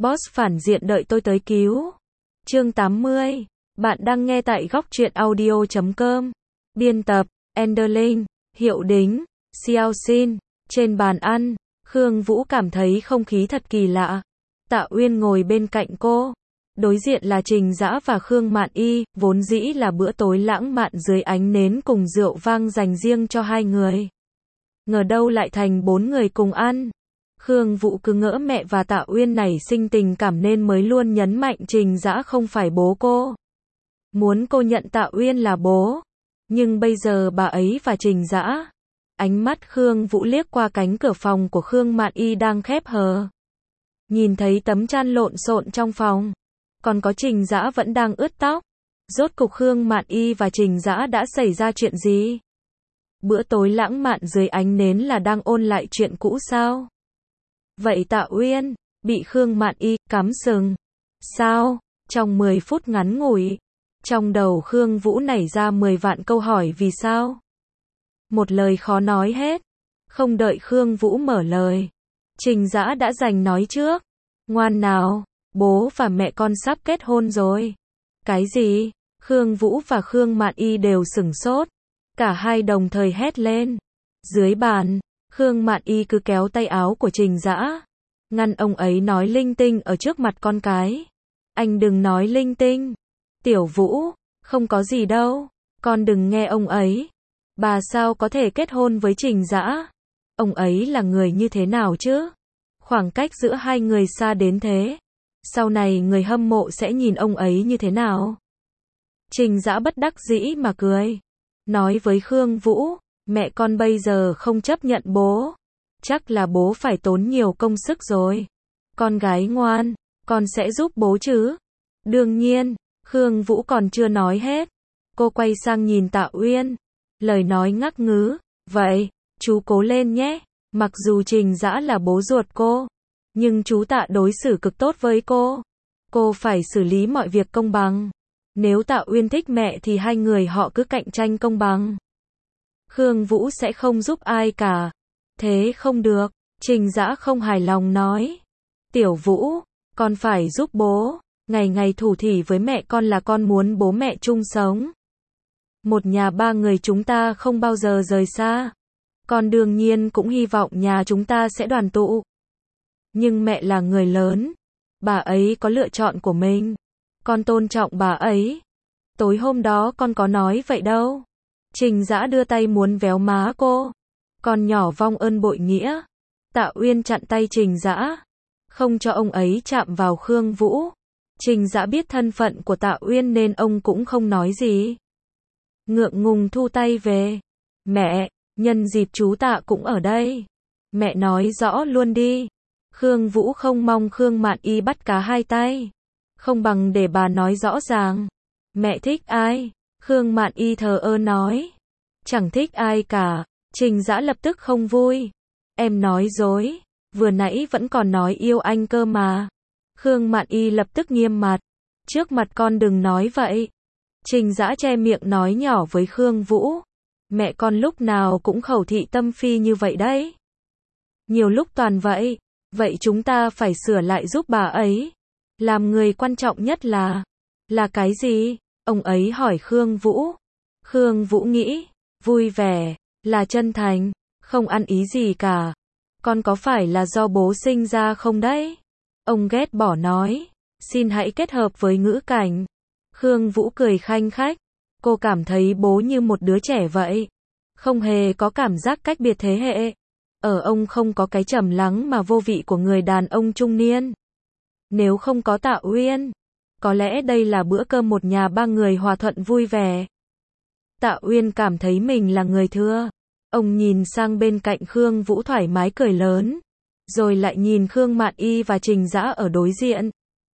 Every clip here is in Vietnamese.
Boss phản diện đợi tôi tới cứu. Chương 80. Bạn đang nghe tại góc truyện audio.com. Biên tập, Enderlin, Hiệu Đính, Xiao Xin. Trên bàn ăn, Khương Vũ cảm thấy không khí thật kỳ lạ. Tạ Uyên ngồi bên cạnh cô. Đối diện là Trình Dã và Khương Mạn Y, vốn dĩ là bữa tối lãng mạn dưới ánh nến cùng rượu vang dành riêng cho hai người. Ngờ đâu lại thành 4 người cùng ăn. Khương Vũ cứ ngỡ mẹ và Tạ Uyên nảy sinh tình cảm nên mới luôn nhấn mạnh Trình Dã không phải bố cô. Muốn cô nhận Tạ Uyên là bố. Nhưng bây giờ bà ấy và Trình Dã. Ánh mắt Khương Vũ liếc qua cánh cửa phòng của Khương Mạn Y đang khép hờ. Nhìn thấy tấm chăn lộn xộn trong phòng. Còn có Trình Dã vẫn đang ướt tóc. Rốt cục Khương Mạn Y và Trình Dã đã xảy ra chuyện gì? Bữa tối lãng mạn dưới ánh nến là đang ôn lại chuyện cũ sao? Vậy Tạ Uyên, bị Khương Mạn Y cắm sừng. Sao? Trong 10 phút ngắn ngủi, trong đầu Khương Vũ nảy ra 10 vạn câu hỏi vì sao? Một lời khó nói hết. Không đợi Khương Vũ mở lời, Trình Dã đã giành nói trước. Ngoan nào, bố và mẹ con sắp kết hôn rồi. Cái gì? Khương Vũ và Khương Mạn Y đều sửng sốt. Cả hai đồng thời hét lên. Dưới bàn, Khương Mạn Y cứ kéo tay áo của Trình Dã, ngăn ông ấy nói linh tinh ở trước mặt con cái. Anh đừng nói linh tinh. Tiểu Vũ, không có gì đâu, con đừng nghe ông ấy. Bà sao có thể kết hôn với Trình Dã? Ông ấy là người như thế nào chứ? Khoảng cách giữa hai người xa đến thế. Sau này người hâm mộ sẽ nhìn ông ấy như thế nào? Trình Dã bất đắc dĩ mà cười. Nói với Khương Vũ, mẹ con bây giờ không chấp nhận bố. Chắc là bố phải tốn nhiều công sức rồi. Con gái ngoan, con sẽ giúp bố chứ? Đương nhiên. Khương Vũ còn chưa nói hết. Cô quay sang nhìn Tạ Uyên. Lời nói ngắc ngứ. Vậy, chú cố lên nhé. Mặc dù Trình Dã là bố ruột cô, nhưng chú Tạ đối xử cực tốt với cô. Cô phải xử lý mọi việc công bằng. Nếu Tạ Uyên thích mẹ thì hai người họ cứ cạnh tranh công bằng. Khương Vũ sẽ không giúp ai cả. Thế không được. Trình Dã không hài lòng nói. Tiểu Vũ, con phải giúp bố. Ngày ngày thủ thỉ với mẹ con là con muốn bố mẹ chung sống. Một nhà ba người chúng ta không bao giờ rời xa. Con đương nhiên cũng hy vọng nhà chúng ta sẽ đoàn tụ. Nhưng mẹ là người lớn. Bà ấy có lựa chọn của mình. Con tôn trọng bà ấy. Tối hôm đó con có nói vậy đâu. Trình Dã đưa tay muốn véo má cô. Con nhỏ vong ơn bội nghĩa. Tạ Uyên chặn tay Trình Dã, không cho ông ấy chạm vào Khương Vũ. Trình Dã biết thân phận của Tạ Uyên nên ông cũng không nói gì. Ngượng ngùng thu tay về. Mẹ, nhân dịp chú Tạ cũng ở đây. Mẹ nói rõ luôn đi. Khương Vũ không mong Khương Mạn Y bắt cá hai tay. Không bằng để bà nói rõ ràng. Mẹ thích ai? Khương Mạn Y thờ ơ nói. Chẳng thích ai cả. Trình Dã lập tức không vui. Em nói dối. Vừa nãy vẫn còn nói yêu anh cơ mà. Khương Mạn Y lập tức nghiêm mặt. Trước mặt con đừng nói vậy. Trình Dã che miệng nói nhỏ với Khương Vũ. Mẹ con lúc nào cũng khẩu thị tâm phi như vậy đấy. Nhiều lúc toàn vậy. Vậy chúng ta phải sửa lại giúp bà ấy. Làm người quan trọng nhất là cái gì? Ông ấy hỏi Khương Vũ. Khương Vũ nghĩ, vui vẻ, là chân thành, không ăn ý gì cả. Con có phải là do bố sinh ra không đấy? Ông ghét bỏ nói, xin hãy kết hợp với ngữ cảnh. Khương Vũ cười khanh khách. Cô cảm thấy bố như một đứa trẻ vậy. Không hề có cảm giác cách biệt thế hệ. Ở ông không có cái trầm lắng mà vô vị của người đàn ông trung niên. Nếu không có Tạ Uyên, có lẽ đây là bữa cơm một nhà ba người hòa thuận vui vẻ. Tạ Uyên cảm thấy mình là người thưa. Ông nhìn sang bên cạnh Khương Vũ thoải mái cười lớn. Rồi lại nhìn Khương Mạn Y và Trình Dã ở đối diện.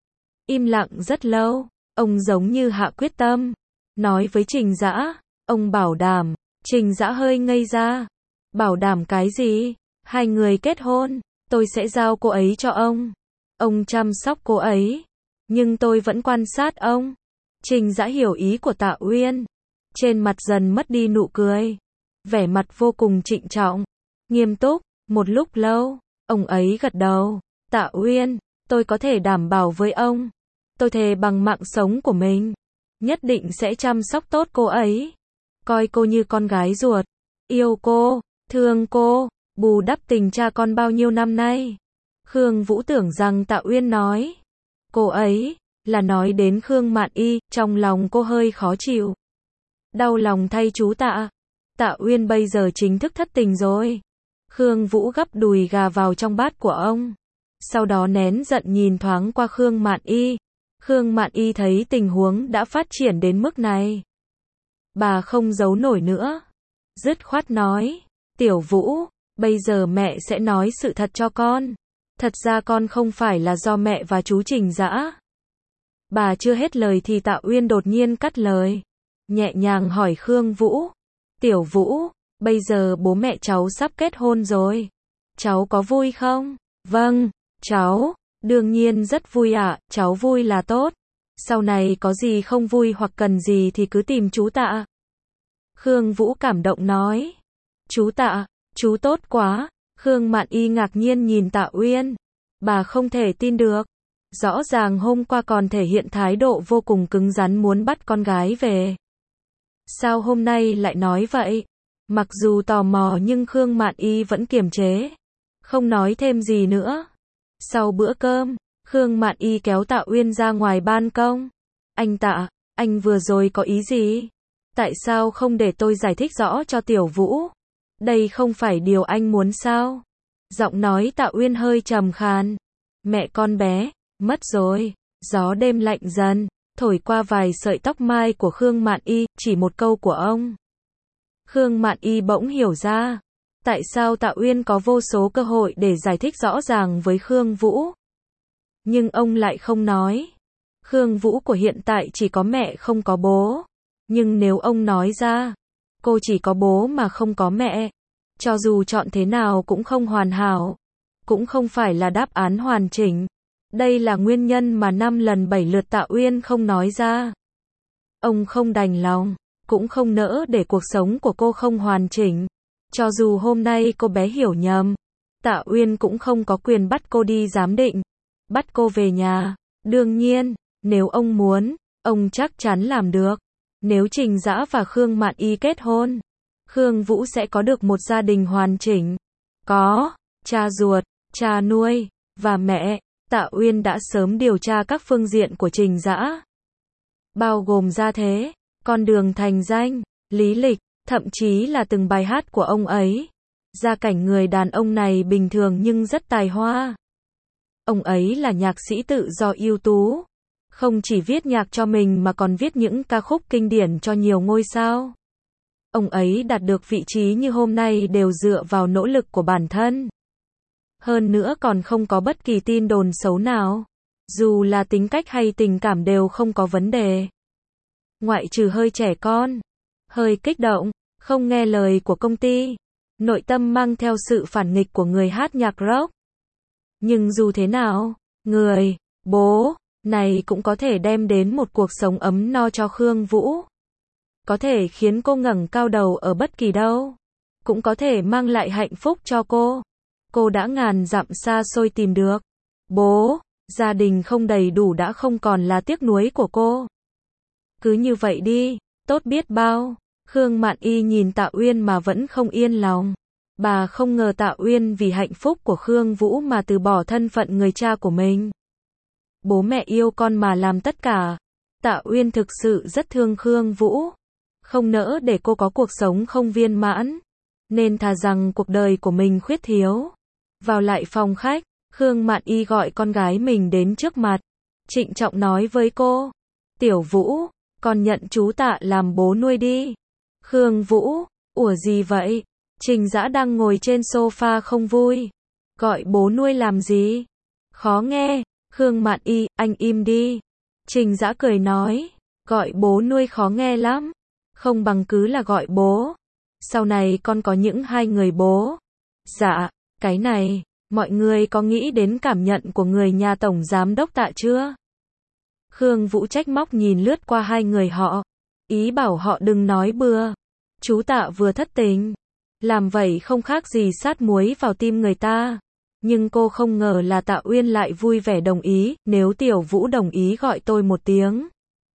Im lặng rất lâu. Ông giống như hạ quyết tâm. Nói với Trình Dã. Ông bảo đảm. Trình Dã hơi ngây ra. Bảo đảm cái gì? Hai người kết hôn. Tôi sẽ giao cô ấy cho ông. Ông chăm sóc cô ấy. Nhưng tôi vẫn quan sát ông. Trình Dã hiểu ý của Tạ Uyên. Trên mặt dần mất đi nụ cười. Vẻ mặt vô cùng trịnh trọng. Nghiêm túc. Một lúc lâu. Ông ấy gật đầu. Tạ Uyên, Tôi có thể đảm bảo với ông. Tôi thề bằng mạng sống của mình. Nhất định sẽ chăm sóc tốt cô ấy. Coi cô như con gái ruột. Yêu cô, thương cô, bù đắp tình cha con bao nhiêu năm nay. Khương Vũ tưởng rằng Tạ Uyên nói cô ấy, là nói đến Khương Mạn Y, trong lòng cô hơi khó chịu. Đau lòng thay chú Tạ. Tạ Uyên bây giờ chính thức thất tình rồi. Khương Vũ gắp đùi gà vào trong bát của ông. Sau đó nén giận nhìn thoáng qua Khương Mạn Y. Khương Mạn Y thấy tình huống đã phát triển đến mức này. Bà không giấu nổi nữa. Dứt khoát nói, Tiểu Vũ, bây giờ mẹ sẽ nói sự thật cho con. Thật ra con không phải là do mẹ và chú Trình Dã. Bà chưa hết lời thì Tạ Uyên đột nhiên cắt lời. Nhẹ nhàng hỏi Khương Vũ. Tiểu Vũ, bây giờ bố mẹ cháu sắp kết hôn rồi. Cháu có vui không? Vâng, cháu, đương nhiên rất vui ạ, cháu vui là tốt. Sau này có gì không vui hoặc cần gì thì cứ tìm chú Tạ. Khương Vũ cảm động nói. Chú Tạ, chú tốt quá. Khương Mạn Y ngạc nhiên nhìn Tạ Uyên. Bà không thể tin được. Rõ ràng hôm qua còn thể hiện thái độ vô cùng cứng rắn muốn bắt con gái về. Sao hôm nay lại nói vậy? Mặc dù tò mò nhưng Khương Mạn Y vẫn kiềm chế. Không nói thêm gì nữa. Sau bữa cơm, Khương Mạn Y kéo Tạ Uyên ra ngoài ban công. Anh Tạ, anh vừa rồi có ý gì? Tại sao không để tôi giải thích rõ cho Tiểu Vũ? Đây không phải điều anh muốn sao? Giọng nói Tạ Uyên hơi trầm khàn. Mẹ con bé, mất rồi. Gió đêm lạnh dần, thổi qua vài sợi tóc mai của Khương Mạn Y, chỉ một câu của ông. Khương Mạn Y bỗng hiểu ra. Tại sao Tạ Uyên có vô số cơ hội để giải thích rõ ràng với Khương Vũ? Nhưng ông lại không nói. Khương Vũ của hiện tại chỉ có mẹ không có bố. Nhưng nếu ông nói ra, cô chỉ có bố mà không có mẹ. Cho dù chọn thế nào cũng không hoàn hảo. Cũng không phải là đáp án hoàn chỉnh. Đây là nguyên nhân mà 5 lần 7 lượt Tạ Uyên không nói ra. Ông không đành lòng, cũng không nỡ để cuộc sống của cô không hoàn chỉnh. Cho dù hôm nay cô bé hiểu nhầm, Tạ Uyên cũng không có quyền bắt cô đi giám định, bắt cô về nhà. Đương nhiên, nếu ông muốn, ông chắc chắn làm được. Nếu Trình Dã và Khương Mạn Y kết hôn, Khương Vũ sẽ có được một gia đình hoàn chỉnh. Có cha ruột, cha nuôi và mẹ. Tạ Uyên đã sớm điều tra các phương diện của Trình Dã, bao gồm gia thế, con đường thành danh, lý lịch, thậm chí là từng bài hát của ông ấy. Gia cảnh người đàn ông này bình thường nhưng rất tài hoa. Ông ấy là nhạc sĩ tự do ưu tú. Không chỉ viết nhạc cho mình mà còn viết những ca khúc kinh điển cho nhiều ngôi sao. Ông ấy đạt được vị trí như hôm nay đều dựa vào nỗ lực của bản thân. Hơn nữa còn không có bất kỳ tin đồn xấu nào. Dù là tính cách hay tình cảm đều không có vấn đề. Ngoại trừ hơi trẻ con, hơi kích động, không nghe lời của công ty. Nội tâm mang theo sự phản nghịch của người hát nhạc rock. Nhưng dù thế nào, người, bố, này cũng có thể đem đến một cuộc sống ấm no cho Khương Vũ. Có thể khiến cô ngẩng cao đầu ở bất kỳ đâu. Cũng có thể mang lại hạnh phúc cho cô. Cô đã ngàn dặm xa xôi tìm được. Bố, gia đình không đầy đủ đã không còn là tiếc nuối của cô. Cứ như vậy đi, tốt biết bao. Khương Mạn Y nhìn Tạ Uyên mà vẫn không yên lòng. Bà không ngờ Tạ Uyên vì hạnh phúc của Khương Vũ mà từ bỏ thân phận người cha của mình. Bố mẹ yêu con mà làm tất cả. Tạ Uyên thực sự rất thương Khương Vũ. Không nỡ để cô có cuộc sống không viên mãn. Nên thà rằng cuộc đời của mình khuyết thiếu. Vào lại phòng khách, Khương Mạn Y gọi con gái mình đến trước mặt. Trịnh trọng nói với cô. Tiểu Vũ, con nhận chú Tạ làm bố nuôi đi. Khương Vũ, ủa gì vậy? Trình Dã đang ngồi trên sofa không vui. Gọi bố nuôi làm gì? Khó nghe. Khương Mạn Y, anh im đi. Trình Dã cười nói. Gọi bố nuôi khó nghe lắm. Không bằng cứ là gọi bố. Sau này con có những hai người bố. Dạ, cái này, mọi người có nghĩ đến cảm nhận của người nhà tổng giám đốc Tạ chưa? Khương Vũ trách móc nhìn lướt qua hai người họ. Ý bảo họ đừng nói bừa. Chú Tạ vừa thất tình. Làm vậy không khác gì sát muối vào tim người ta. Nhưng cô không ngờ là Tạ Uyên lại vui vẻ đồng ý, nếu Tiểu Vũ đồng ý gọi tôi một tiếng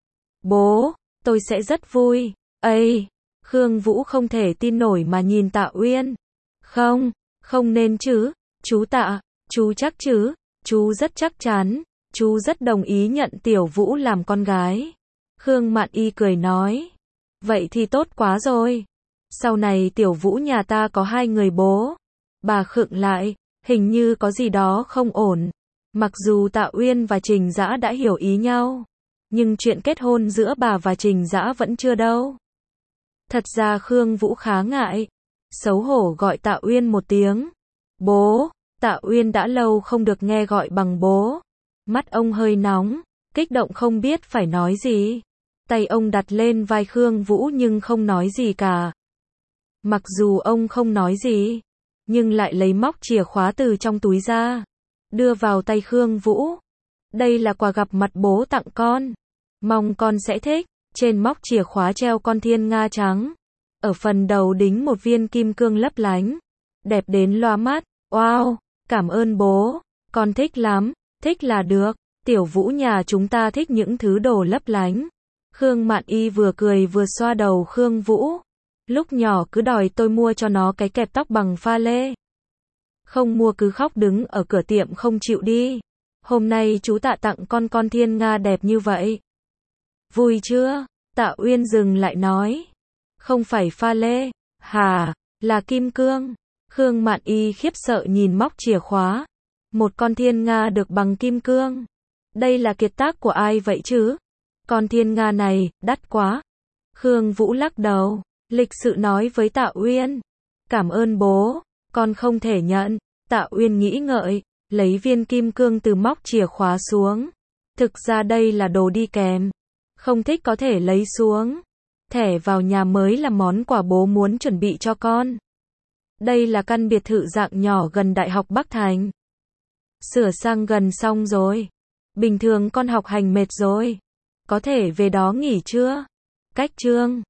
bố, tôi sẽ rất vui. Ây, Khương Vũ không thể tin nổi mà nhìn Tạ Uyên. Không, không nên chứ, chú Tạ, chú chắc chứ, chú rất chắc chắn, chú rất đồng ý nhận Tiểu Vũ làm con gái. Khương Mạn Y cười nói, vậy thì tốt quá rồi. Sau này Tiểu Vũ nhà ta có 2 người bố. Bà khựng lại, hình như có gì đó không ổn. Mặc dù Tạ Uyên và Trình Dã đã hiểu ý nhau, nhưng chuyện kết hôn giữa bà và Trình Dã vẫn chưa đâu. Thật ra Khương Vũ khá ngại, xấu hổ gọi Tạ Uyên một tiếng bố. Tạ Uyên đã lâu không được nghe gọi bằng bố. Mắt ông hơi nóng, kích động không biết phải nói gì. Tay ông đặt lên vai Khương Vũ nhưng không nói gì cả. Mặc dù ông không nói gì, nhưng lại lấy móc chìa khóa từ trong túi ra, đưa vào tay Khương Vũ. Đây là quà gặp mặt bố tặng con. Mong con sẽ thích. Trên móc chìa khóa treo con thiên nga trắng. Ở phần đầu đính một viên kim cương lấp lánh. Đẹp đến loa mắt. Wow, cảm ơn bố. Con thích lắm. Thích là được. Tiểu Vũ nhà chúng ta thích những thứ đồ lấp lánh. Khương Mạn Y vừa cười vừa xoa đầu Khương Vũ. Lúc nhỏ cứ đòi tôi mua cho nó cái kẹp tóc bằng pha lê. Không mua cứ khóc đứng ở cửa tiệm không chịu đi. Hôm nay chú Tạ tặng con thiên nga đẹp như vậy. Vui chưa? Tạ Uyên dừng lại nói. Không phải pha lê. Hả? Là kim cương. Khương Mạn Y khiếp sợ nhìn móc chìa khóa. Một con thiên nga được bằng kim cương. Đây là kiệt tác của ai vậy chứ? Con thiên nga này, đắt quá. Khương Vũ lắc đầu, lịch sự nói với Tạ Uyên. Cảm ơn bố, con không thể nhận. Tạ Uyên nghĩ ngợi, lấy viên kim cương từ móc chìa khóa xuống. Thực ra đây là đồ đi kèm. Không thích có thể lấy xuống. Thẻ vào nhà mới là món quà bố muốn chuẩn bị cho con. Đây là căn biệt thự dạng nhỏ gần Đại học Bắc Thành. Sửa sang gần xong rồi. Bình thường con học hành mệt rồi. Có thể về đó nghỉ chưa? Cách chương